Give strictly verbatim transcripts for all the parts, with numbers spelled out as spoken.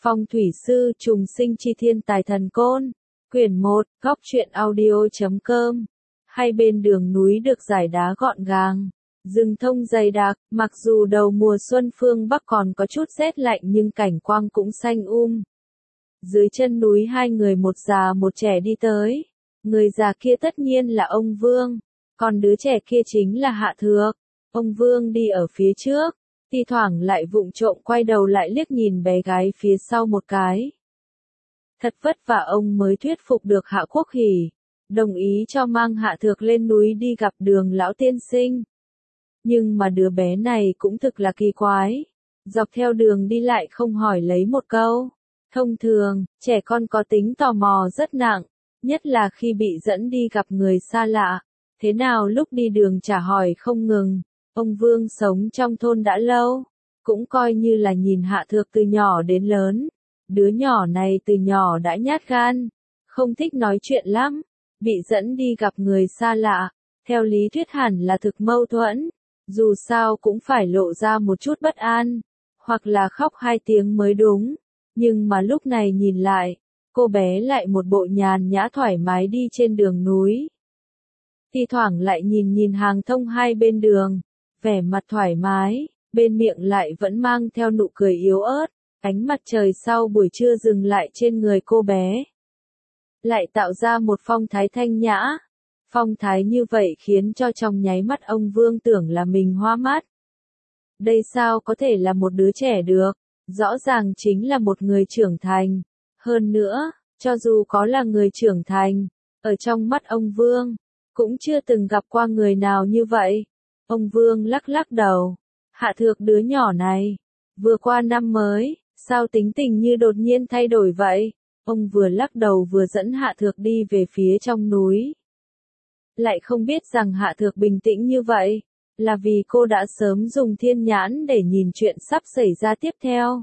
Phong thủy sư trùng sinh chi thiên tài thần côn. Quyển một, góc truyện audio.com. Hai bên đường núi được dải đá gọn gàng, rừng thông dày đặc, mặc dù đầu mùa xuân phương Bắc còn có chút rét lạnh nhưng cảnh quang cũng xanh um. Dưới chân núi hai người một già một trẻ đi tới. Người già kia tất nhiên là ông Vương, còn đứa trẻ kia chính là Hạ Thược. Ông Vương đi ở phía trước, thi thoảng lại vụng trộm quay đầu lại liếc nhìn bé gái phía sau một cái. Thật vất vả ông mới thuyết phục được Hạ Quốc Hỉ, đồng ý cho mang Hạ Thược lên núi đi gặp Đường lão tiên sinh. Nhưng mà đứa bé này cũng thực là kỳ quái, dọc theo đường đi lại không hỏi lấy một câu. Thông thường, trẻ con có tính tò mò rất nặng, nhất là khi bị dẫn đi gặp người xa lạ. Thế nào lúc đi đường chả hỏi không ngừng. Ông Vương sống trong thôn đã lâu, cũng coi như là nhìn Hạ Thược từ nhỏ đến lớn. Đứa nhỏ này từ nhỏ đã nhát gan, không thích nói chuyện lắm, bị dẫn đi gặp người xa lạ, theo lý thuyết hẳn là thực mâu thuẫn, dù sao cũng phải lộ ra một chút bất an, hoặc là khóc hai tiếng mới đúng, nhưng mà lúc này nhìn lại, cô bé lại một bộ nhàn nhã thoải mái đi trên đường núi. Thi thoảng lại nhìn nhìn hàng thông hai bên đường, vẻ mặt thoải mái, bên miệng lại vẫn mang theo nụ cười yếu ớt. Ánh mặt trời sau buổi trưa dừng lại trên người cô bé, lại tạo ra một phong thái thanh nhã. Phong thái như vậy khiến cho trong nháy mắt ông Vương tưởng là mình hoa mắt. Đây sao có thể là một đứa trẻ được, rõ ràng chính là một người trưởng thành. Hơn nữa, cho dù có là người trưởng thành, ở trong mắt ông Vương, cũng chưa từng gặp qua người nào như vậy. Ông Vương lắc lắc đầu, Hạ Thược đứa nhỏ này, vừa qua năm mới, sao tính tình như đột nhiên thay đổi vậy? Ông vừa lắc đầu vừa dẫn Hạ Thược đi về phía trong núi. Lại không biết rằng Hạ Thược bình tĩnh như vậy, là vì cô đã sớm dùng thiên nhãn để nhìn chuyện sắp xảy ra tiếp theo.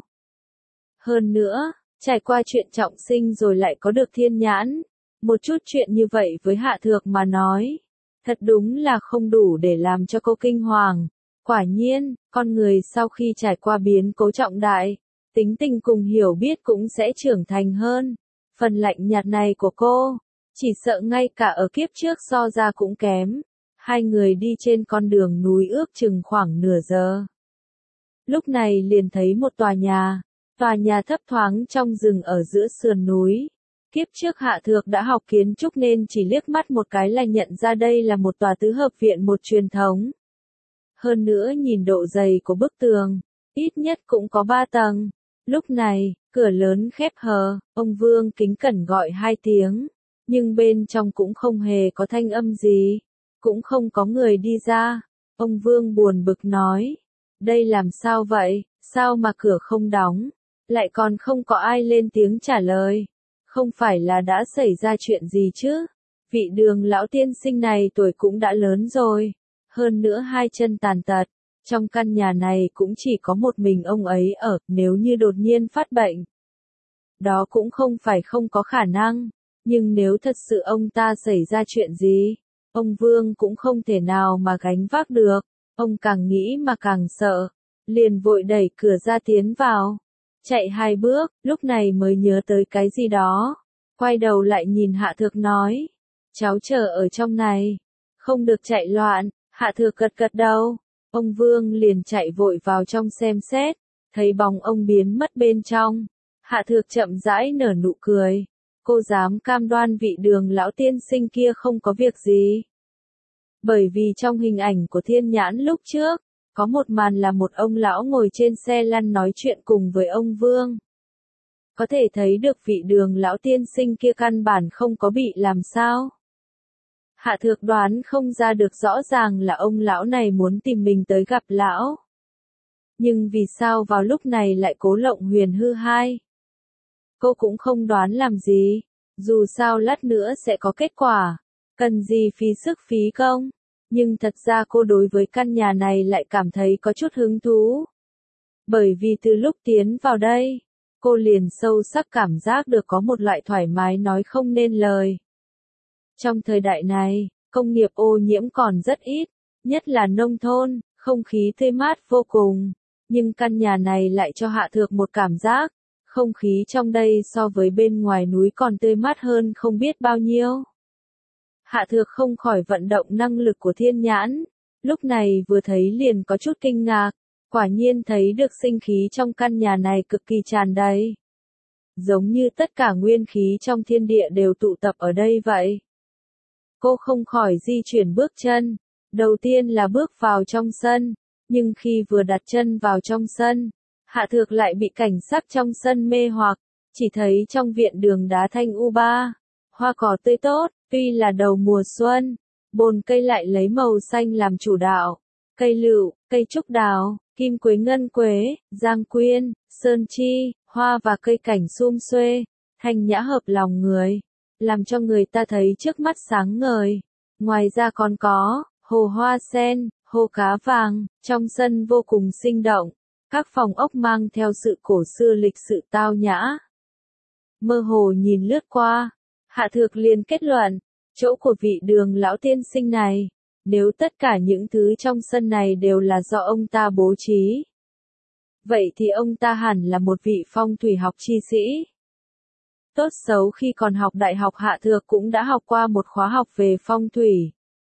Hơn nữa, trải qua chuyện trọng sinh rồi lại có được thiên nhãn, một chút chuyện như vậy với Hạ Thược mà nói, thật đúng là không đủ để làm cho cô kinh hoàng. Quả nhiên, con người sau khi trải qua biến cố trọng đại, tính tình cùng hiểu biết cũng sẽ trưởng thành hơn. Phần lạnh nhạt này của cô, chỉ sợ ngay cả ở kiếp trước so ra cũng kém. Hai người đi trên con đường núi ước chừng khoảng nửa giờ. Lúc này liền thấy một tòa nhà, tòa nhà thấp thoáng trong rừng ở giữa sườn núi. Kiếp trước Hạ Thược đã học kiến trúc nên chỉ liếc mắt một cái là nhận ra đây là một tòa tứ hợp viện một truyền thống. Hơn nữa nhìn độ dày của bức tường, ít nhất cũng có ba tầng. Lúc này, cửa lớn khép hờ, ông Vương kính cẩn gọi hai tiếng, nhưng bên trong cũng không hề có thanh âm gì, cũng không có người đi ra. Ông Vương buồn bực nói, đây làm sao vậy, sao mà cửa không đóng, lại còn không có ai lên tiếng trả lời, không phải là đã xảy ra chuyện gì chứ? Vị Đường lão tiên sinh này tuổi cũng đã lớn rồi, hơn nữa hai chân tàn tật. Trong căn nhà này cũng chỉ có một mình ông ấy ở, nếu như đột nhiên phát bệnh. Đó cũng không phải không có khả năng, nhưng nếu thật sự ông ta xảy ra chuyện gì, ông Vương cũng không thể nào mà gánh vác được. Ông càng nghĩ mà càng sợ, liền vội đẩy cửa ra tiến vào. Chạy hai bước, lúc này mới nhớ tới cái gì đó. Quay đầu lại nhìn Hạ Thược nói, cháu chờ ở trong này, không được chạy loạn. Hạ Thược gật gật đầu. Ông Vương liền chạy vội vào trong xem xét, thấy bóng ông biến mất bên trong. Hạ Thược chậm rãi nở nụ cười, cô dám cam đoan vị Đường lão tiên sinh kia không có việc gì. Bởi vì trong hình ảnh của thiên nhãn lúc trước, có một màn là một ông lão ngồi trên xe lăn nói chuyện cùng với ông Vương. Có thể thấy được vị Đường lão tiên sinh kia căn bản không có bị làm sao. Hạ Thược đoán không ra được rõ ràng là ông lão này muốn tìm mình tới gặp lão. Nhưng vì sao vào lúc này lại cố lộng huyền hư hai? Cô cũng không đoán làm gì, dù sao lát nữa sẽ có kết quả, cần gì phí sức phí công. Nhưng thật ra cô đối với căn nhà này lại cảm thấy có chút hứng thú. Bởi vì từ lúc tiến vào đây, cô liền sâu sắc cảm giác được có một loại thoải mái nói không nên lời. Trong thời đại này, công nghiệp ô nhiễm còn rất ít, nhất là nông thôn, không khí tươi mát vô cùng. Nhưng căn nhà này lại cho Hạ Thược một cảm giác, Không khí trong đây so với bên ngoài núi còn tươi mát hơn không biết bao nhiêu. Hạ Thược không khỏi vận động năng lực của thiên nhãn, lúc này vừa thấy liền có chút kinh ngạc, quả nhiên thấy được sinh khí trong căn nhà này cực kỳ tràn đầy. Giống như tất cả nguyên khí trong thiên địa đều tụ tập ở đây vậy. Cô không khỏi di chuyển bước chân, đầu tiên là bước vào trong sân, nhưng khi vừa đặt chân vào trong sân, Hạ Thược lại bị cảnh sắc trong sân mê hoặc, chỉ thấy trong viện đường đá thanh u ba, hoa cỏ tươi tốt, tuy là đầu mùa xuân, bồn cây lại lấy màu xanh làm chủ đạo, cây lựu, cây trúc đào, kim quế ngân quế, giang quyên, sơn chi, hoa và cây cảnh sum xuê, thanh nhã hợp lòng người, làm cho người ta thấy trước mắt sáng ngời. Ngoài ra còn có hồ hoa sen, hồ cá vàng, trong sân vô cùng sinh động, các phòng ốc mang theo sự cổ xưa lịch sự tao nhã. Mơ hồ nhìn lướt qua, Hạ Thược liền kết luận, chỗ của vị Đường lão tiên sinh này, nếu tất cả những thứ trong sân này đều là do ông ta bố trí, vậy thì ông ta hẳn là một vị phong thủy học chi sĩ. Tốt xấu khi còn học đại học Hạ Thược cũng đã học qua một khóa học về phong thủy.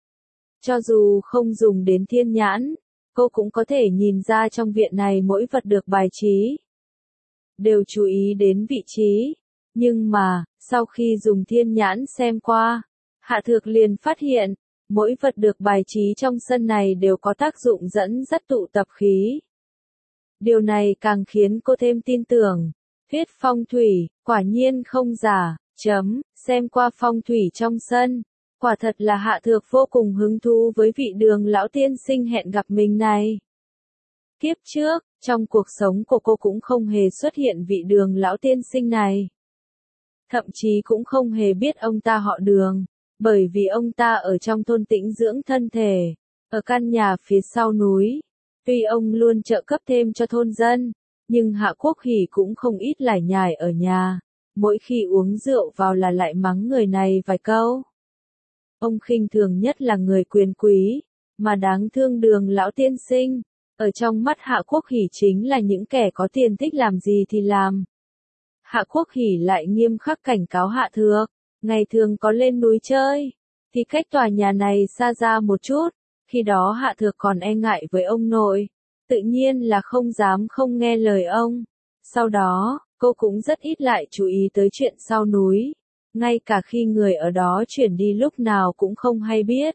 Cho dù không dùng đến thiên nhãn, cô cũng có thể nhìn ra trong viện này mỗi vật được bài trí đều chú ý đến vị trí. Nhưng mà, sau khi dùng thiên nhãn xem qua, Hạ Thược liền phát hiện, mỗi vật được bài trí trong sân này đều có tác dụng dẫn dắt tụ tập khí. Điều này càng khiến cô thêm tin tưởng, thuyết phong thủy, quả nhiên không giả, chấm, xem qua phong thủy trong sân. Quả thật là Hạ Thược vô cùng hứng thú với vị Đường lão tiên sinh hẹn gặp mình này. Kiếp trước, trong cuộc sống của cô cũng không hề xuất hiện vị Đường lão tiên sinh này. Thậm chí cũng không hề biết ông ta họ Đường, bởi vì ông ta ở trong thôn tĩnh dưỡng thân thể, ở căn nhà phía sau núi. Tuy ông luôn trợ cấp thêm cho thôn dân, nhưng Hạ Quốc Hỉ cũng không ít lải nhải ở nhà, mỗi khi uống rượu vào là lại mắng người này vài câu. Ông khinh thường nhất là người quyền quý, mà đáng thương Đường lão tiên sinh, ở trong mắt Hạ Quốc Hỉ chính là những kẻ có tiền thích làm gì thì làm. Hạ Quốc Hỉ lại nghiêm khắc cảnh cáo Hạ Thược, ngày thường có lên núi chơi, thì cách tòa nhà này xa ra một chút, khi đó Hạ Thược còn e ngại với ông nội, tự nhiên là không dám không nghe lời ông. Sau đó, cô cũng rất ít lại chú ý tới chuyện sau núi, ngay cả khi người ở đó chuyển đi lúc nào cũng không hay biết.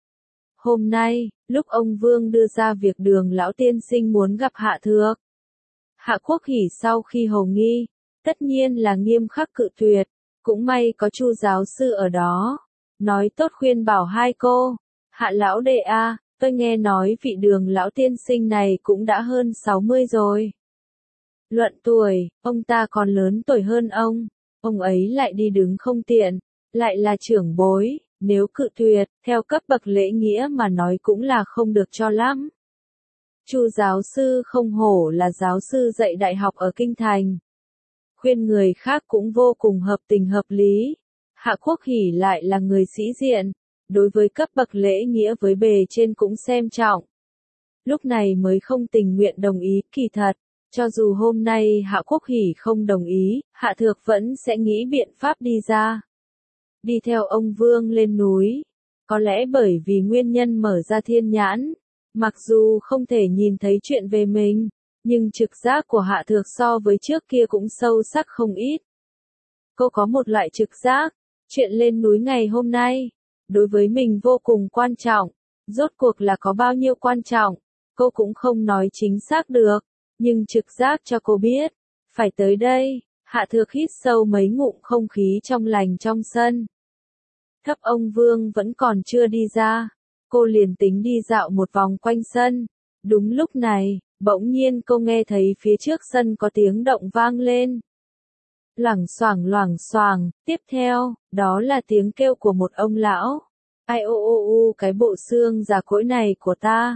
Hôm nay, lúc ông Vương đưa ra việc Đường lão tiên sinh muốn gặp Hạ Thược, Hạ Quốc Hỉ sau khi hầu nghi, tất nhiên là nghiêm khắc cự tuyệt, cũng may có Chu giáo sư ở đó, nói tốt khuyên bảo hai cô, Hạ lão đệ a, tôi nghe nói vị Đường lão tiên sinh này cũng đã hơn sáu mươi rồi. Luận tuổi, ông ta còn lớn tuổi hơn ông, ông ấy lại đi đứng không tiện, lại là trưởng bối, nếu cự tuyệt, theo cấp bậc lễ nghĩa mà nói cũng là không được cho lắm. Chu giáo sư không hổ là giáo sư dạy đại học ở Kinh Thành. Khuyên người khác cũng vô cùng hợp tình hợp lý. Hạ Quốc Hỉ lại là người sĩ diện, đối với cấp bậc lễ nghĩa với bề trên cũng xem trọng. Lúc này mới không tình nguyện đồng ý, kỳ thật, cho dù hôm nay Hạ Quốc Hỉ không đồng ý, Hạ Thược vẫn sẽ nghĩ biện pháp đi ra. Đi theo ông Vương lên núi, có lẽ bởi vì nguyên nhân mở ra thiên nhãn, mặc dù không thể nhìn thấy chuyện về mình, nhưng trực giác của Hạ Thược so với trước kia cũng sâu sắc không ít. Cô có một loại trực giác, chuyện lên núi ngày hôm nay, đối với mình vô cùng quan trọng, rốt cuộc là có bao nhiêu quan trọng, cô cũng không nói chính xác được, nhưng trực giác cho cô biết, phải tới đây. Hạ Thược hít sâu mấy ngụm không khí trong lành trong sân. Thấp ông Vương vẫn còn chưa đi ra, cô liền tính đi dạo một vòng quanh sân. Đúng lúc này, bỗng nhiên cô nghe thấy phía trước sân có tiếng động vang lên. Loảng xoảng loảng xoảng, tiếp theo, đó là tiếng kêu của một ông lão. Ai ô ô ô cái bộ xương già cỗi này của ta.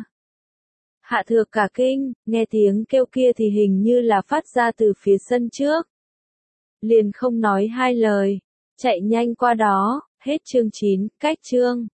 Hạ Thược cả kinh, nghe tiếng kêu kia thì hình như là phát ra từ phía sân trước. Liền không nói hai lời, chạy nhanh qua đó, hết chương chín, cách chương.